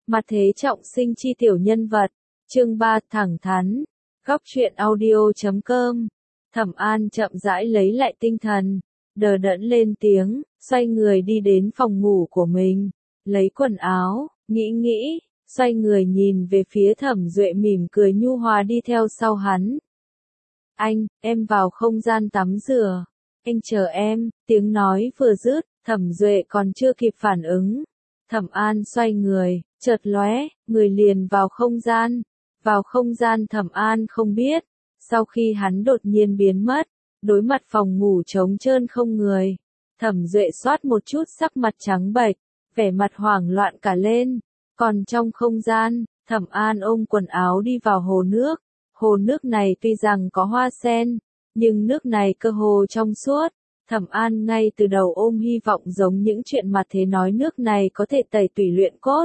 Mặt thế trọng sinh chi tiểu nhân vật. Chương 3 thẳng thắn. Góc truyện audio.com. Thẩm An chậm rãi lấy lại tinh thần, đờ đẫn lên tiếng, xoay người đi đến phòng ngủ của mình, lấy quần áo, nghĩ, xoay người nhìn về phía Thẩm Duệ mỉm cười nhu hòa đi theo sau hắn. Anh, em vào không gian tắm rửa. Anh chờ em, tiếng nói vừa dứt, Thẩm Duệ còn chưa kịp phản ứng. Thẩm An xoay người, chợt lóe, người liền vào không gian. Vào không gian Thẩm An không biết, sau khi hắn đột nhiên biến mất, đối mặt phòng ngủ trống trơn không người. Thẩm Duệ xoát một chút sắc mặt trắng bệch, vẻ mặt hoảng loạn cả lên. Còn trong không gian, Thẩm An ôm quần áo đi vào hồ nước. Hồ nước này tuy rằng có hoa sen, nhưng nước này cơ hồ trong suốt. Thẩm An ngay từ đầu ôm hy vọng giống những chuyện mà thế nói nước này có thể tẩy tủy luyện cốt.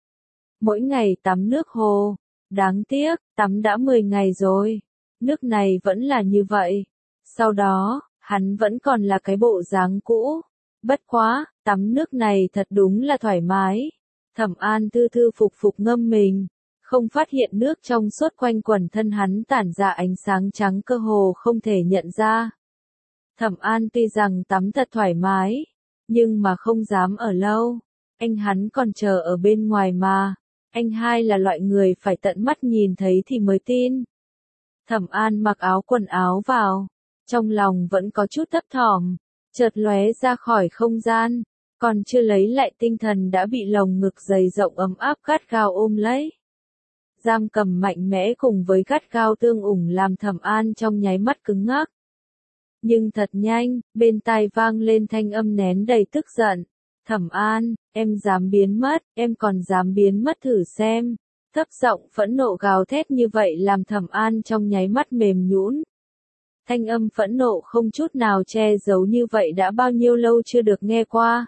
Mỗi ngày tắm nước hồ, đáng tiếc, tắm đã 10 ngày rồi, nước này vẫn là như vậy. Sau đó, hắn vẫn còn là cái bộ dáng cũ. Bất quá, tắm nước này thật đúng là thoải mái. Thẩm An thư thư phục phục ngâm mình, không phát hiện nước trong suốt quanh quần thân hắn tản ra ánh sáng trắng cơ hồ không thể nhận ra. Thẩm An tuy rằng tắm thật thoải mái, nhưng mà không dám ở lâu. Anh hắn còn chờ ở bên ngoài mà. Anh hai là loại người phải tận mắt nhìn thấy thì mới tin. Thẩm An mặc quần áo vào, trong lòng vẫn có chút thấp thỏm, chợt lóe ra khỏi không gian, còn chưa lấy lại tinh thần đã bị lồng ngực dày rộng ấm áp gắt gao ôm lấy. Giam cầm mạnh mẽ cùng với gắt gao tương ủng làm Thẩm An trong nháy mắt cứng ngắc. Nhưng thật nhanh, bên tai vang lên thanh âm nén đầy tức giận. Thẩm An, em dám biến mất, em còn dám biến mất thử xem. Thấp giọng phẫn nộ gào thét như vậy làm Thẩm An trong nháy mắt mềm nhũn. Thanh âm phẫn nộ không chút nào che giấu như vậy đã bao nhiêu lâu chưa được nghe qua.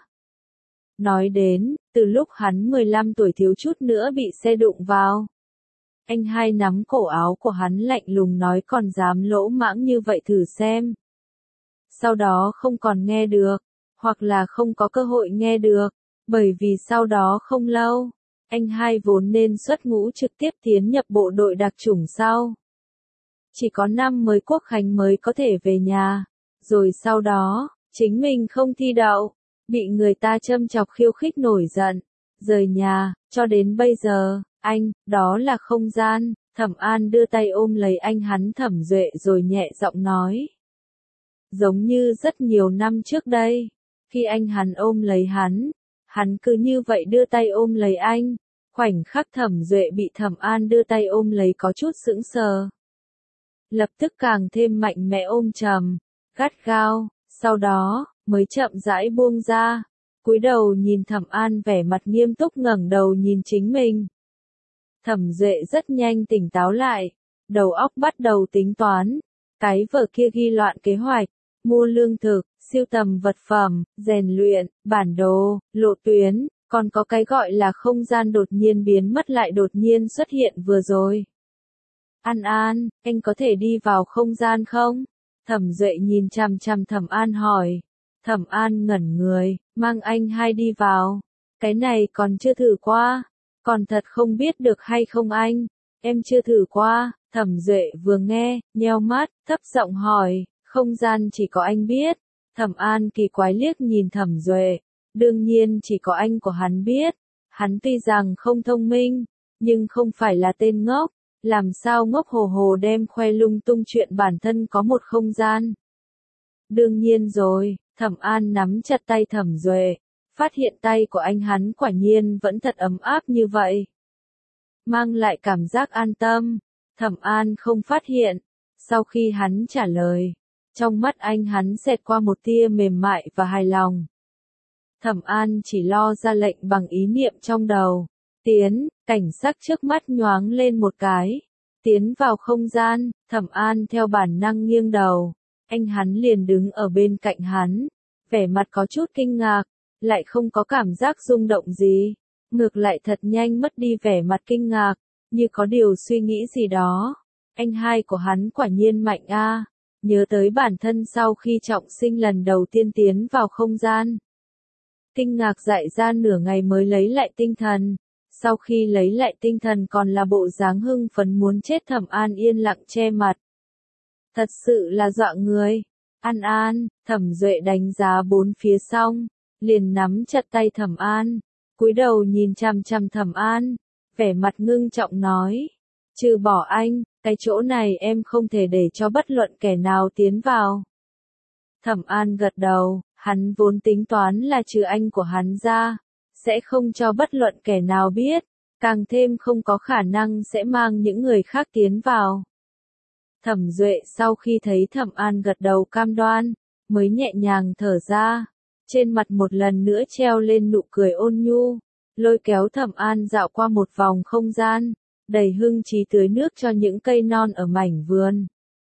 Nói đến, từ lúc hắn 15 tuổi thiếu chút nữa bị xe đụng vào. Anh hai nắm cổ áo của hắn lạnh lùng nói còn dám lỗ mãng như vậy thử xem. Sau đó không còn nghe được, hoặc là không có cơ hội nghe được, bởi vì sau đó không lâu, anh hai vốn nên xuất ngũ trực tiếp tiến nhập bộ đội đặc chủng sau. Chỉ có năm mới quốc khánh mới có thể về nhà, rồi sau đó, chính mình không thi đậu, bị người ta châm chọc khiêu khích nổi giận, rời nhà, cho đến bây giờ, anh, đó là không gian. Thẩm An đưa tay ôm lấy anh hắn Thẩm Duệ rồi nhẹ giọng nói. Giống như rất nhiều năm trước đây, khi anh hắn ôm lấy hắn cứ như vậy đưa tay ôm lấy anh. Khoảnh khắc Thẩm Duệ bị Thẩm An đưa tay ôm lấy có chút sững sờ. Lập tức càng thêm mạnh mẽ ôm chầm, gắt gao, sau đó, mới chậm rãi buông ra, cúi đầu nhìn Thẩm An vẻ mặt nghiêm túc ngẩng đầu nhìn chính mình. Thẩm Duệ rất nhanh tỉnh táo lại, đầu óc bắt đầu tính toán, cái vở kia ghi loạn kế hoạch, mua lương thực, sưu tầm vật phẩm, rèn luyện, bản đồ, lộ tuyến, còn có cái gọi là không gian đột nhiên biến mất lại đột nhiên xuất hiện vừa rồi. An An, anh có thể đi vào không gian không? Thẩm Duệ nhìn chằm chằm Thẩm An hỏi. Thẩm An ngẩn người, mang anh hai đi vào. Cái này còn chưa thử qua. Còn thật không biết được hay không anh? Em chưa thử qua. Thẩm Duệ vừa nghe, nheo mắt, thấp giọng hỏi, không gian chỉ có anh biết. Thẩm An kỳ quái liếc nhìn Thẩm Duệ. Đương nhiên chỉ có anh của hắn biết. Hắn tuy rằng không thông minh, nhưng không phải là tên ngốc. Làm sao ngốc hồ hồ đem khoe lung tung chuyện bản thân có một không gian. Đương nhiên rồi, Thẩm An nắm chặt tay Thẩm Duệ, phát hiện tay của anh hắn quả nhiên vẫn thật ấm áp như vậy. Mang lại cảm giác an tâm, Thẩm An không phát hiện, sau khi hắn trả lời, trong mắt anh hắn xẹt qua một tia mềm mại và hài lòng. Thẩm An chỉ lo ra lệnh bằng ý niệm trong đầu. Tiến, cảnh sắc trước mắt nhoáng lên một cái. Tiến vào không gian, Thẩm An theo bản năng nghiêng đầu. Anh hắn liền đứng ở bên cạnh hắn. Vẻ mặt có chút kinh ngạc, lại không có cảm giác rung động gì. Ngược lại thật nhanh mất đi vẻ mặt kinh ngạc, như có điều suy nghĩ gì đó. Anh hai của hắn quả nhiên mạnh a. Nhớ tới bản thân sau khi trọng sinh lần đầu tiên tiến vào không gian. Kinh ngạc dại ra nửa ngày mới lấy lại tinh thần. Sau khi lấy lại tinh thần còn là bộ dáng hưng phấn muốn chết. Thẩm An yên lặng che mặt. Thật sự là dọa người. An An, Thẩm Duệ đánh giá bốn phía xong, liền nắm chặt tay Thẩm An, cúi đầu nhìn chằm chằm Thẩm An, vẻ mặt ngưng trọng nói, trừ bỏ anh, cái chỗ này em không thể để cho bất luận kẻ nào tiến vào. Thẩm An gật đầu, hắn vốn tính toán là trừ anh của hắn ra, sẽ không cho bất luận kẻ nào biết, càng thêm không có khả năng sẽ mang những người khác tiến vào. Thẩm Duệ sau khi thấy Thẩm An gật đầu cam đoan, mới nhẹ nhàng thở ra, trên mặt một lần nữa treo lên nụ cười ôn nhu, lôi kéo Thẩm An dạo qua một vòng không gian, đầy hưng trí tưới nước cho những cây non ở mảnh vườn.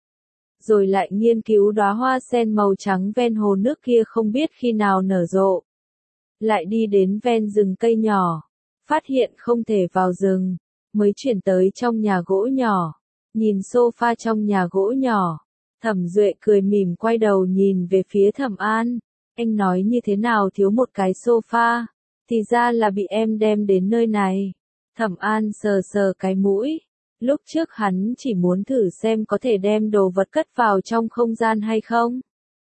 Rồi lại nghiên cứu đóa hoa sen màu trắng ven hồ nước kia không biết khi nào nở rộ. Lại đi đến ven rừng cây nhỏ, phát hiện không thể vào rừng, mới chuyển tới trong nhà gỗ nhỏ. Nhìn sofa trong nhà gỗ nhỏ, Thẩm Duệ cười mỉm quay đầu nhìn về phía Thẩm An, anh nói như thế nào thiếu một cái sofa, thì ra là bị em đem đến nơi này. Thẩm An sờ sờ cái mũi, lúc trước hắn chỉ muốn thử xem có thể đem đồ vật cất vào trong không gian hay không.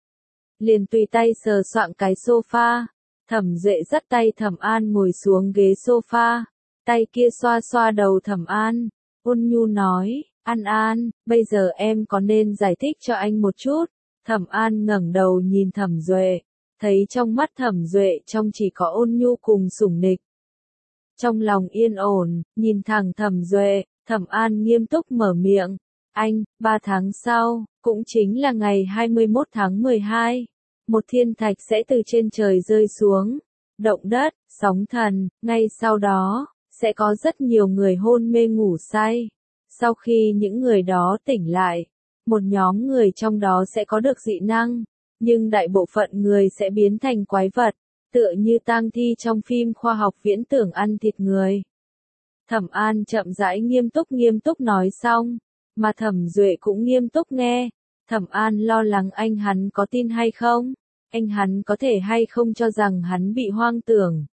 Liền tùy tay sờ soạng cái sofa, Thẩm Duệ dắt tay Thẩm An ngồi xuống ghế sofa, tay kia xoa xoa đầu Thẩm An, ôn nhu nói, An An, bây giờ em có nên giải thích cho anh một chút? Thẩm An ngẩng đầu nhìn Thẩm Duệ, thấy trong mắt Thẩm Duệ trong chỉ có ôn nhu cùng sủng nịch. Trong lòng yên ổn, nhìn thẳng Thẩm Duệ, Thẩm An nghiêm túc mở miệng, anh, 3 tháng sau, cũng chính là ngày 21 tháng 12, một thiên thạch sẽ từ trên trời rơi xuống, động đất, sóng thần, ngay sau đó, sẽ có rất nhiều người hôn mê ngủ say. Sau khi những người đó tỉnh lại, một nhóm người trong đó sẽ có được dị năng, nhưng đại bộ phận người sẽ biến thành quái vật, tựa như tang thi trong phim khoa học viễn tưởng ăn thịt người. Thẩm An chậm rãi nghiêm túc nói xong, mà Thẩm Duệ cũng nghiêm túc nghe. Thẩm An lo lắng anh hắn có tin hay không, anh hắn có thể hay không cho rằng hắn bị hoang tưởng.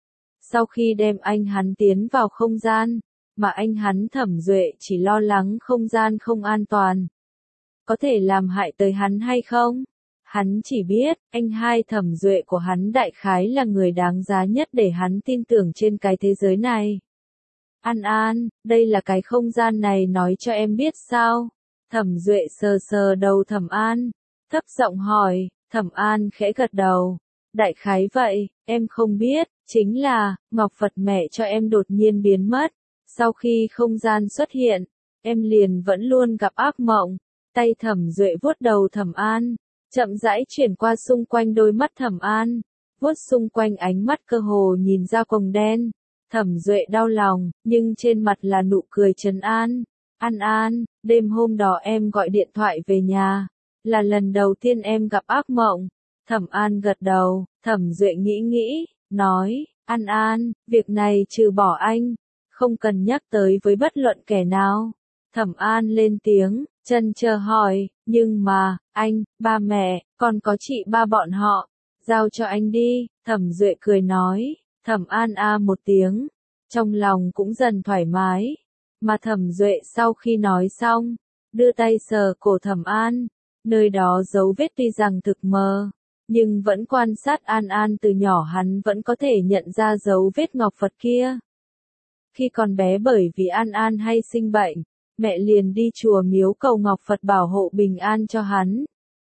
Sau khi đem anh hắn tiến vào không gian, mà anh hắn Thẩm Duệ chỉ lo lắng không gian không an toàn, có thể làm hại tới hắn hay không? Hắn chỉ biết, anh hai Thẩm Duệ của hắn đại khái là người đáng giá nhất để hắn tin tưởng trên cái thế giới này. An An, đây là cái không gian này nói cho em biết sao? Thẩm Duệ sờ sờ đầu Thẩm An, thấp giọng hỏi, Thẩm An khẽ gật đầu. Đại khái vậy, em không biết, chính là, Ngọc Phật mẹ cho em đột nhiên biến mất. Sau khi không gian xuất hiện, em liền vẫn luôn gặp ác mộng. Tay Thẩm Duệ vuốt đầu Thẩm An, chậm rãi chuyển qua xung quanh đôi mắt Thẩm An, vuốt xung quanh ánh mắt cơ hồ nhìn ra quầng đen. Thẩm Duệ đau lòng, nhưng trên mặt là nụ cười trấn an. An An, đêm hôm đó em gọi điện thoại về nhà, là lần đầu tiên em gặp ác mộng. Thẩm An gật đầu, Thẩm Duệ nghĩ, nói, An An, việc này trừ bỏ anh, không cần nhắc tới với bất luận kẻ nào. Thẩm An lên tiếng, chần chờ hỏi, nhưng mà, anh, ba mẹ, còn có chị ba bọn họ, giao cho anh đi. Thẩm Duệ cười nói. Thẩm An một tiếng, trong lòng cũng dần thoải mái, mà Thẩm Duệ sau khi nói xong, đưa tay sờ cổ Thẩm An, nơi đó dấu vết tuy rằng thực mờ, nhưng vẫn quan sát An An từ nhỏ hắn vẫn có thể nhận ra dấu vết ngọc Phật kia. Khi còn bé bởi vì An An hay sinh bệnh, mẹ liền đi chùa miếu cầu ngọc Phật bảo hộ bình an cho hắn.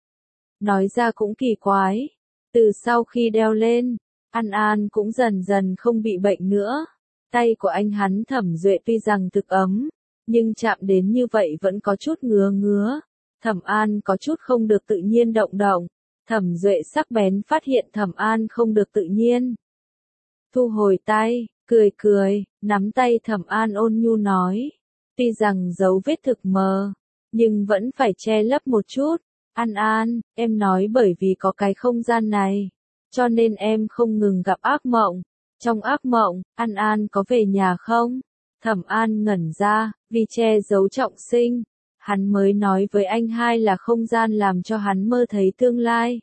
Nói ra cũng kỳ quái, từ sau khi đeo lên, An An cũng dần dần không bị bệnh nữa. Tay của anh hắn Thẩm Duệ tuy rằng thực ấm, nhưng chạm đến như vậy vẫn có chút ngứa. Thẩm An có chút không được tự nhiên động. Thẩm Duệ sắc bén phát hiện Thẩm An không được tự nhiên. Thu hồi tay, cười, nắm tay Thẩm An ôn nhu nói. Tuy rằng dấu vết thực mờ, nhưng vẫn phải che lấp một chút. An An, em nói bởi vì có cái không gian này, cho nên em không ngừng gặp ác mộng. Trong ác mộng, An An có về nhà không? Thẩm An ngẩn ra, vì che giấu trọng sinh, hắn mới nói với anh hai là không gian làm cho hắn mơ thấy tương lai.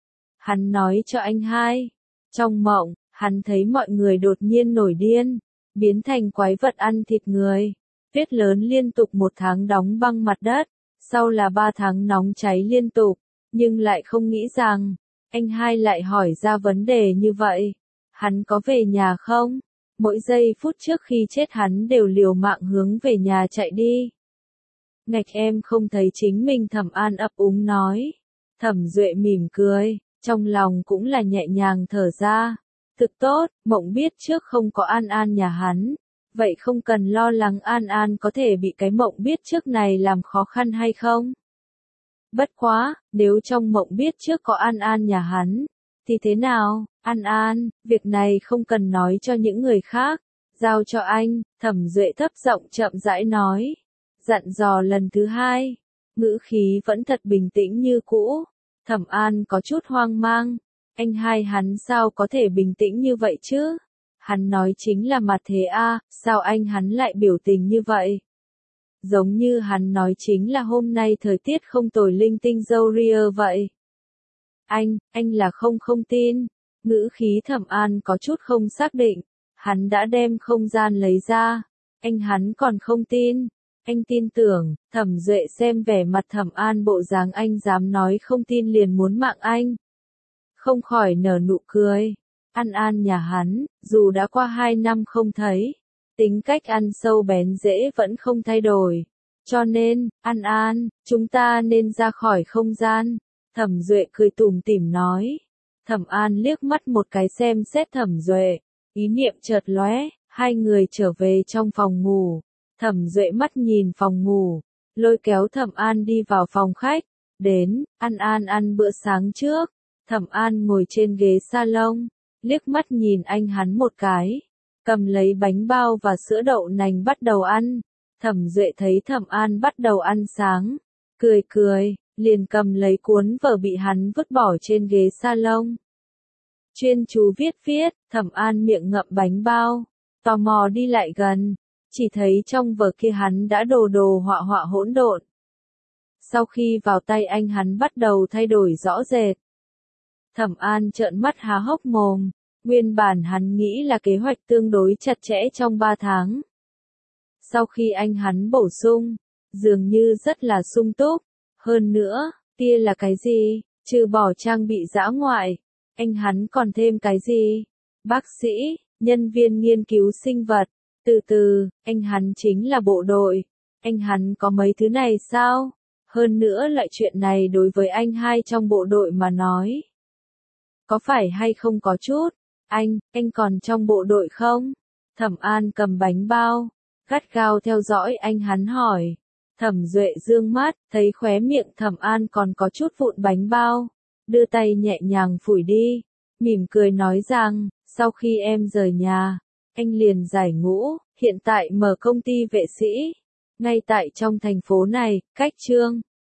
Hắn nói cho anh hai, trong mộng, hắn thấy mọi người đột nhiên nổi điên, biến thành quái vật ăn thịt người. Tuyết lớn liên tục 1 tháng đóng băng mặt đất, sau là 3 tháng nóng cháy liên tục, nhưng lại không nghĩ rằng, anh hai lại hỏi ra vấn đề như vậy. Hắn có về nhà không? Mỗi giây phút trước khi chết hắn đều liều mạng hướng về nhà chạy đi. Ngạch em không thấy chính mình, Thẩm An ấp úng nói. Thẩm Duệ mỉm cười, trong lòng cũng là nhẹ nhàng thở ra. Thực tốt, Mộng biết trước không có An An nhà hắn. Vậy không cần lo lắng An An có thể bị cái Mộng biết trước này làm khó khăn hay không. Bất quá, nếu trong Mộng biết trước có An An nhà hắn, thì thế nào? An An, việc này không cần nói cho những người khác, giao cho anh, Thẩm Duệ thấp giọng chậm rãi nói. Dặn dò lần thứ 2, ngữ khí vẫn thật bình tĩnh như cũ. Thẩm An có chút hoang mang, anh hai hắn sao có thể bình tĩnh như vậy chứ? Hắn nói chính là mặt thế a, sao anh hắn lại biểu tình như vậy? Giống như hắn nói chính là hôm nay thời tiết không tồi linh tinh dâu ria vậy. Anh là không tin. Ngữ khí Thẩm An có chút không xác định. Hắn đã đem không gian lấy ra. Anh hắn còn không tin. Anh tin tưởng. Thẩm Duệ xem vẻ mặt Thẩm An bộ dáng anh dám nói không tin liền muốn mạng anh. Không khỏi nở nụ cười. An An nhà hắn, dù đã qua 2 năm không thấy, tính cách ăn sâu bén rễ vẫn không thay đổi. Cho nên, An An, chúng ta nên ra khỏi không gian. Thẩm Duệ cười tủm tỉm nói. Thẩm An liếc mắt một cái xem xét Thẩm Duệ, ý niệm chợt lóe, hai người trở về trong phòng ngủ. Thẩm Duệ mắt nhìn phòng ngủ, lôi kéo Thẩm An đi vào phòng khách. Đến, An An ăn bữa sáng trước. Thẩm An ngồi trên ghế salon, liếc mắt nhìn anh hắn một cái, cầm lấy bánh bao và sữa đậu nành bắt đầu ăn. Thẩm Duệ thấy Thẩm An bắt đầu ăn sáng, cười, liền cầm lấy cuốn vở bị hắn vứt bỏ trên ghế salon. Chuyên chú viết, Thẩm An miệng ngậm bánh bao, tò mò đi lại gần, chỉ thấy trong vở kia hắn đã đồ họa hỗn độn. Sau khi vào tay anh hắn bắt đầu thay đổi rõ rệt. Thẩm An trợn mắt há hốc mồm, nguyên bản hắn nghĩ là kế hoạch tương đối chặt chẽ trong 3 tháng. Sau khi anh hắn bổ sung, dường như rất là sung túc, hơn nữa, kia là cái gì, trừ bỏ trang bị dã ngoại, anh hắn còn thêm cái gì? Bác sĩ, nhân viên nghiên cứu sinh vật, từ, anh hắn chính là bộ đội, anh hắn có mấy thứ này sao? Hơn nữa lại chuyện này đối với anh hai trong bộ đội mà nói. Có phải hay không có chút? Anh còn trong bộ đội không? Thẩm An cầm bánh bao, gắt gao theo dõi anh hắn hỏi. Thẩm Duệ dương mắt, thấy khóe miệng Thẩm An còn có chút vụn bánh bao, đưa tay nhẹ nhàng phủi đi, mỉm cười nói rằng, sau khi em rời nhà, anh liền giải ngũ, hiện tại mở công ty vệ sĩ, ngay tại trong thành phố này, cách Trương